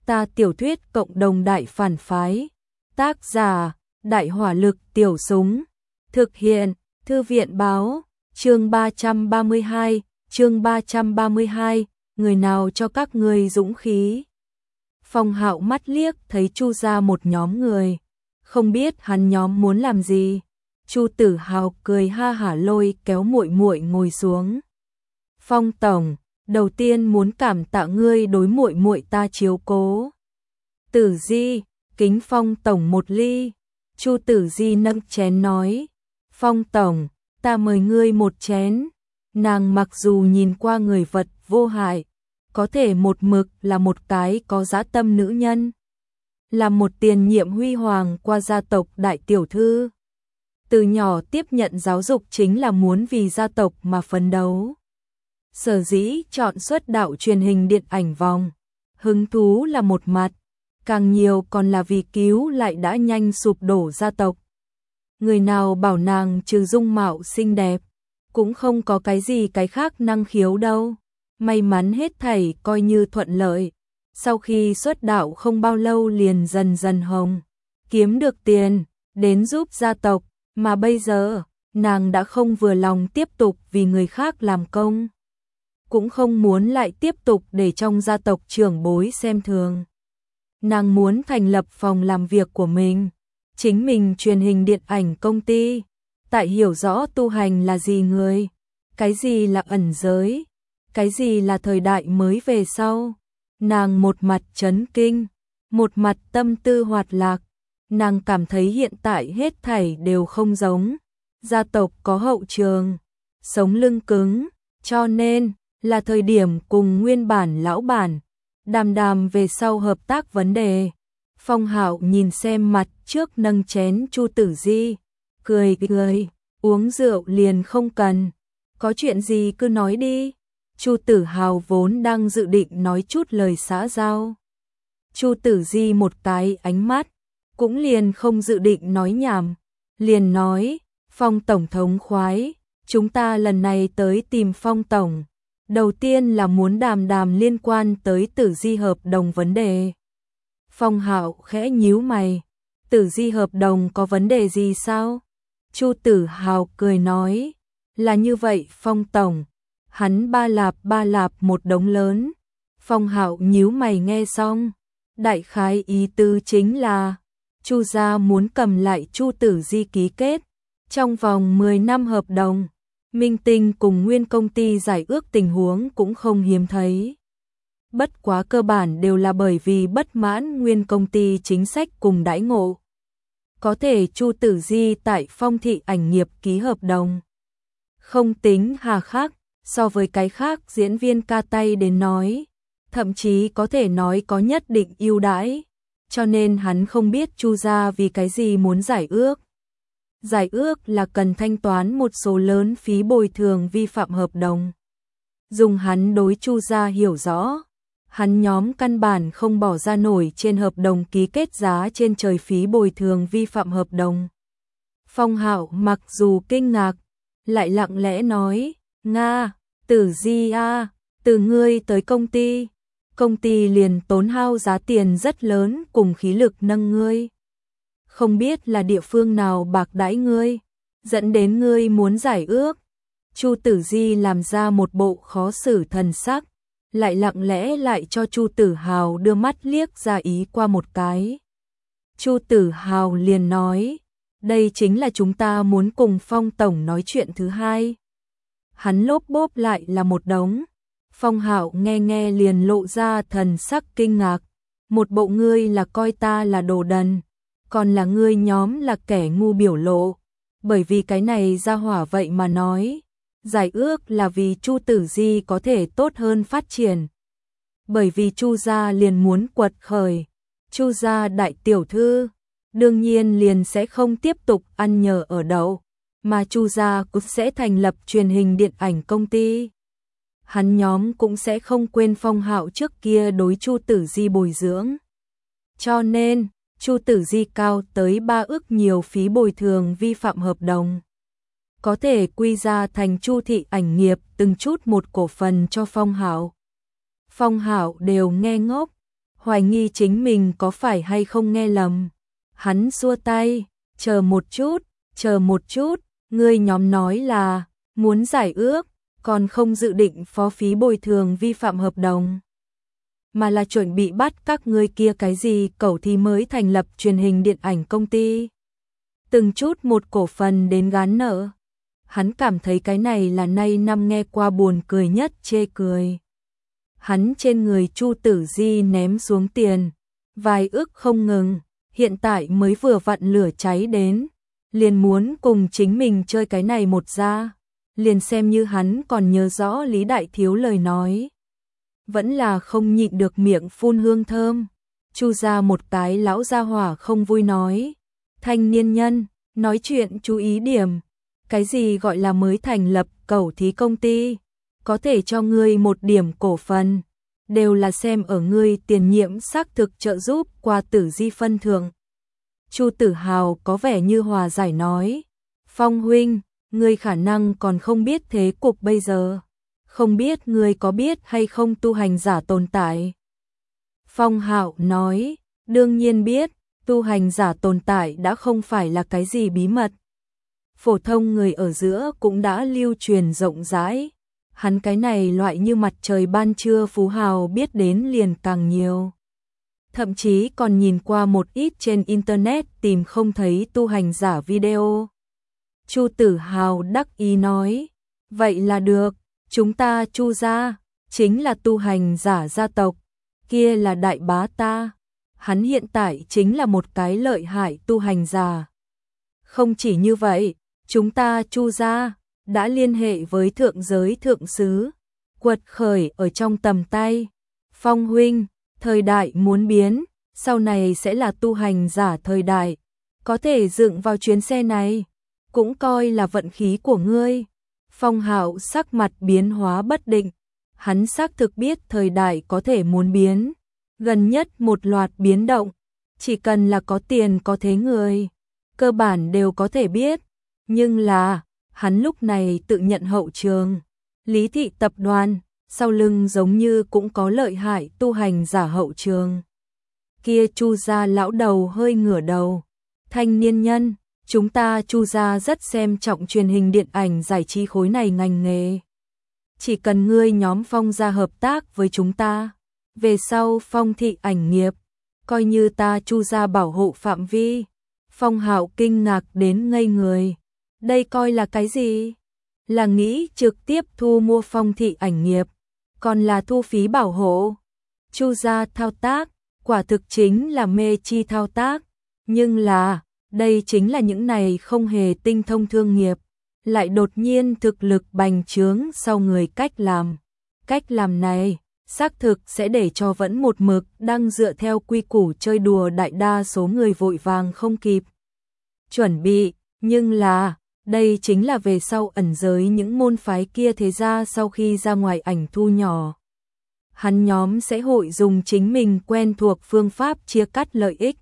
Ta tiểu thuyết cộng đồng đại phản phái. Tác giả: Đại hỏa lực tiểu súng. Thực hiện: Thư viện báo. Chương 332, người nào cho các ngươi dũng khí. Phong Hạo mắt liếc thấy Chu gia một nhóm người, không biết hắn nhóm muốn làm gì. Chu Tử Hào cười ha hả lôi kéo muội muội ngồi xuống. Phong tổng, đầu tiên muốn cảm tạ ngươi đối muội muội ta chiếu cố. Tử Di, kính Phong tổng một ly. Chu Tử Di nâng chén nói, Phong tổng, ta mời ngươi một chén. Nàng mặc dù nhìn qua người vật vô hại, có thể một mực là một cái có dã tâm nữ nhân, là một tiền nhiệm huy hoàng qua gia tộc đại tiểu thư. Từ nhỏ tiếp nhận giáo dục chính là muốn vì gia tộc mà phấn đấu. Sở dĩ chọn xuất đạo truyền hình điện ảnh vòng, hứng thú là một mặt, càng nhiều còn là vì cứu lại đã nhanh sụp đổ gia tộc. Người nào bảo nàng trừ dung mạo xinh đẹp, cũng không có cái gì cái khác năng khiếu đâu. May mắn hết thảy coi như thuận lợi. Sau khi xuất đạo không bao lâu liền dần dần hồng, kiếm được tiền, đến giúp gia tộc, mà bây giờ, nàng đã không vừa lòng tiếp tục vì người khác làm công. Cũng không muốn lại tiếp tục để trong gia tộc trưởng bối xem thường. Nàng muốn thành lập phòng làm việc của mình, chính mình truyền hình điện ảnh công ty, tại hiểu rõ tu hành là gì người, cái gì là ẩn giới, cái gì là thời đại mới về sau. Nàng một mặt chấn kinh, một mặt tâm tư hoạt lạc. Nàng cảm thấy hiện tại hết thảy đều không giống. Gia tộc có hậu trường, sống lưng cứng, cho nên là thời điểm cùng nguyên bản lão bản đàm đàm về sau hợp tác vấn đề. Phong Hạo nhìn xem mặt trước nâng chén Chu Tử Di, cười, uống rượu liền không cần, có chuyện gì cứ nói đi. Chu Tử Hào vốn đang dự định nói chút lời xã giao. Chu Tử Di một cái ánh mắt, cũng liền không dự định nói nhảm, liền nói, Phong tổng thống khoái, chúng ta lần này tới tìm Phong tổng, đầu tiên là muốn đàm liên quan tới Tử Di hợp đồng vấn đề. Phong Hạo khẽ nhíu mày, Tử Di hợp đồng có vấn đề gì sao? Chu Tử Hào cười nói, là như vậy Phong tổng. Hắn ba lạp một đống lớn. Phong Hạo nhíu mày nghe xong, đại khái ý tứ chính là Chu gia muốn cầm lại Chu Tử Di ký kết trong vòng 10 năm hợp đồng. Minh Tinh cùng nguyên công ty giải ước tình huống cũng không hiếm thấy. Bất quá cơ bản đều là bởi vì bất mãn nguyên công ty chính sách cùng đãi ngộ. Có thể Chu Tử Di tại Phong thị ảnh nghiệp ký hợp đồng, không tính hà khắc. So với cái khác diễn viên ca tay đến nói, thậm chí có thể nói có nhất định ưu đãi, cho nên hắn không biết Chu gia vì cái gì muốn giải ước. Giải ước là cần thanh toán một số lớn phí bồi thường vi phạm hợp đồng. Dùng hắn đối Chu gia hiểu rõ, hắn nhóm căn bản không bỏ ra nổi trên hợp đồng ký kết giá trên trời phí bồi thường vi phạm hợp đồng. Phong Hạo mặc dù kinh ngạc, lại lặng lẽ nói, Nga, Tử Di a, từ ngươi tới công ty liền tốn hao giá tiền rất lớn cùng khí lực nâng ngươi. Không biết là địa phương nào bạc đãi ngươi, dẫn đến ngươi muốn giải ước. Chu Tử Di làm ra một bộ khó xử thần sắc, lại lặng lẽ lại cho Chu Tử Hào đưa mắt liếc ra ý qua một cái. Chu Tử Hào liền nói, đây chính là chúng ta muốn cùng Phong tổng nói chuyện thứ hai. Hắn lốp bốp lại là một đống. Phong Hạo nghe liền lộ ra thần sắc kinh ngạc. Một bộ ngươi là coi ta là đồ đần, còn là ngươi nhóm là kẻ ngu biểu lộ. Bởi vì cái này ra hỏa vậy mà nói, giải ước là vì Chu Tử Di có thể tốt hơn phát triển. Bởi vì Chu gia liền muốn quật khởi, Chu gia đại tiểu thư, đương nhiên liền sẽ không tiếp tục ăn nhờ ở đậu, mà Chu gia cũng sẽ thành lập truyền hình điện ảnh công ty. Hắn nhóm cũng sẽ không quên Phong Hạo trước kia đối Chu Tử Di bồi dưỡng. Cho nên, Chu Tử Di cao tới 3 ức nhiều phí bồi thường vi phạm hợp đồng. Có thể quy ra thành Chu thị ảnh nghiệp từng chút một cổ phần cho Phong Hạo. Phong Hạo đều nghe ngốc, hoài nghi chính mình có phải hay không nghe lầm. Hắn xua tay, chờ một chút, ngươi nhóm nói là muốn giải ước, còn không dự định phó phí bồi thường vi phạm hợp đồng, mà là chuẩn bị bắt các ngươi kia cái gì cẩu thì mới thành lập truyền hình điện ảnh công ty. Từng chút một cổ phần đến gán nợ. Hắn cảm thấy cái này là nay năm nghe qua buồn cười nhất, chê cười. Hắn trên người Chu Tử Di ném xuống tiền, vài ức không ngừng, hiện tại mới vừa vặn lửa cháy đến, liền muốn cùng chính mình chơi cái này một ra, liền xem như hắn còn nhớ rõ Lý Đại Thiếu lời nói. Vẫn là không nhịn được miệng phun hương thơm. Chu ra một cái lão gia hỏa không vui nói, thanh niên nhân, nói chuyện chú ý điểm, cái gì gọi là mới thành lập cẩu thí công ty, có thể cho ngươi một điểm cổ phần, đều là xem ở ngươi tiền nhiệm xác thực trợ giúp qua Tử Di phân thượng. Chu Tử Hào có vẻ như hòa giải nói, Phong huynh, ngươi khả năng còn không biết thế cục bây giờ, không biết ngươi có biết hay không tu hành giả tồn tại. Phong Hạo nói, đương nhiên biết, tu hành giả tồn tại đã không phải là cái gì bí mật. Phổ thông người ở giữa cũng đã lưu truyền rộng rãi. Hắn cái này loại như mặt trời ban trưa phú hào biết đến liền càng nhiều. Thậm chí còn nhìn qua một ít trên internet tìm không thấy tu hành giả video. Chu Tử Hào đắc ý nói, vậy là được, chúng ta Chu gia chính là tu hành giả gia tộc, kia là đại bá ta. Hắn hiện tại chính là một cái lợi hại tu hành giả. Không chỉ như vậy, chúng ta Chu gia đã liên hệ với thượng giới thượng sứ, quật khởi ở trong tầm tay. Phong huynh, thời đại muốn biến, sau này sẽ là tu hành giả thời đại, có thể dựng vào chuyến xe này, cũng coi là vận khí của ngươi. Phong Hạo sắc mặt biến hóa bất định, hắn xác thực biết thời đại có thể muốn biến, gần nhất một loạt biến động, chỉ cần là có tiền có thế người, cơ bản đều có thể biết, nhưng là hắn lúc này tự nhận hậu trường, Lý thị tập đoàn, sau lưng giống như cũng có lợi hại tu hành giả hậu trường. Kia Chu gia lão đầu hơi ngửa đầu, thanh niên nhân, chúng ta Chu gia rất xem trọng truyền hình điện ảnh giải trí khối này ngành nghề. Chỉ cần ngươi nhóm Phong gia hợp tác với chúng ta, về sau Phong thị ảnh nghiệp, coi như ta Chu gia bảo hộ phạm vi. Phong Hạo kinh ngạc đến ngây người. Đây coi là cái gì? Là nghĩ trực tiếp thu mua Phong thị ảnh nghiệp, còn là thu phí bảo hộ? Chu gia thao tác, quả thực chính là mê chi thao tác. Nhưng là, đây chính là những này không hề tinh thông thương nghiệp, lại đột nhiên thực lực bành trướng sau người cách làm. Cách làm này, xác thực sẽ để cho vẫn một mực đang dựa theo quy củ chơi đùa đại đa số người vội vàng không kịp chuẩn bị, nhưng là, đây chính là về sau ẩn giới những môn phái kia thế ra sau khi ra ngoài ảnh thu nhỏ. Hắn nhóm sẽ hội dùng chính mình quen thuộc phương pháp chia cắt lợi ích,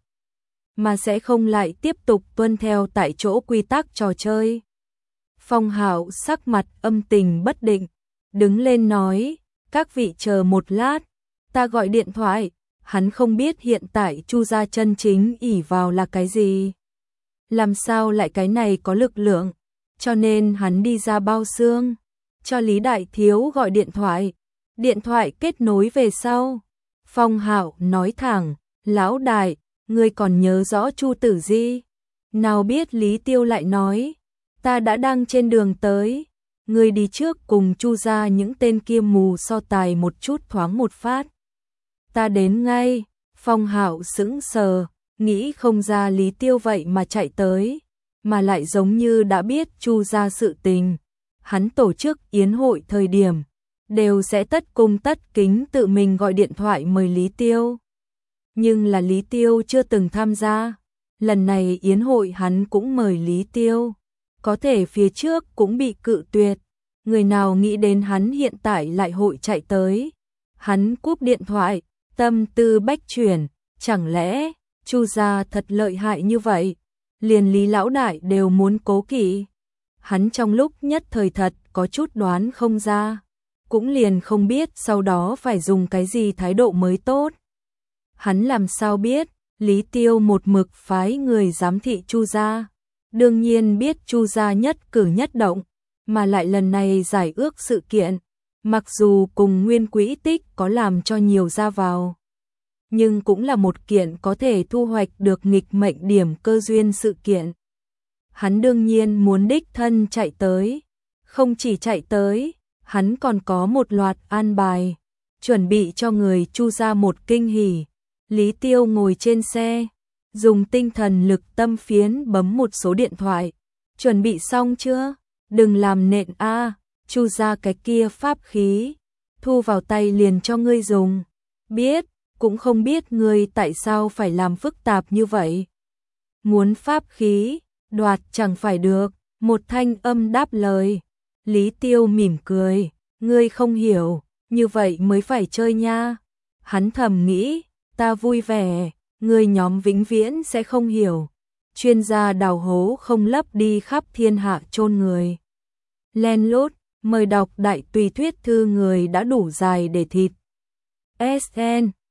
mà sẽ không lại tiếp tục tuân theo tại chỗ quy tắc trò chơi. Phong Hạo sắc mặt âm tình bất định, đứng lên nói, các vị chờ một lát, ta gọi điện thoại. Hắn không biết hiện tại Chu gia chân chính ỷ vào là cái gì, làm sao lại cái này có lực lượng, cho nên hắn đi ra bao xương, cho Lý Đại Thiếu gọi điện thoại kết nối về sau. Phong Hạo nói thẳng, lão đại, ngươi còn nhớ rõ Chu Tử Di? Nào biết Lý Tiêu lại nói, ta đã đang trên đường tới, ngươi đi trước cùng Chu gia những tên kia mù so tài một chút thoáng một phát. Ta đến ngay. Phong Hạo sững sờ, nghĩ không ra Lý Tiêu vậy mà chạy tới, mà lại giống như đã biết Chu gia sự tình. Hắn tổ chức yến hội thời điểm, đều sẽ tất cung tất kính tự mình gọi điện thoại mời Lý Tiêu. Nhưng là Lý Tiêu chưa từng tham gia, lần này yến hội hắn cũng mời Lý Tiêu, có thể phía trước cũng bị cự tuyệt, người nào nghĩ đến hắn hiện tại lại hội chạy tới. Hắn cúp điện thoại, tâm tư bách chuyển, chẳng lẽ Chu gia thật lợi hại như vậy, liền Lý lão đại đều muốn cố kỵ. Hắn trong lúc nhất thời thật có chút đoán không ra, cũng liền không biết sau đó phải dùng cái gì thái độ mới tốt. Hắn làm sao biết, Lý Tiêu một mực phái người giám thị Chu gia. Đương nhiên biết Chu gia nhất cử nhất động, mà lại lần này giải ước sự kiện, mặc dù cùng nguyên quỹ tích có làm cho nhiều ra vào, nhưng cũng là một kiện có thể thu hoạch được nghịch mệnh điểm cơ duyên sự kiện. Hắn đương nhiên muốn đích thân chạy tới, không chỉ chạy tới, hắn còn có một loạt an bài, chuẩn bị cho người Chu gia một kinh hỉ. Lý Tiêu ngồi trên xe, dùng tinh thần lực tâm phiến bấm một số điện thoại. Chuẩn bị xong chưa? Đừng làm nện a, Chu gia cái kia pháp khí, thu vào tay liền cho ngươi dùng. Biết, cũng không biết ngươi tại sao phải làm phức tạp như vậy. Muốn pháp khí, đoạt chẳng phải được, một thanh âm đáp lời. Lý Tiêu mỉm cười, ngươi không hiểu, như vậy mới phải chơi nha. Hắn thầm nghĩ, ta vui vẻ, ngươi nhóm vĩnh viễn sẽ không hiểu. Chuyên gia đào hố không lấp đi khắp thiên hạ chôn người. Len lút, mời đọc đại tùy thuyết thư người đã đủ dài để thịt. SN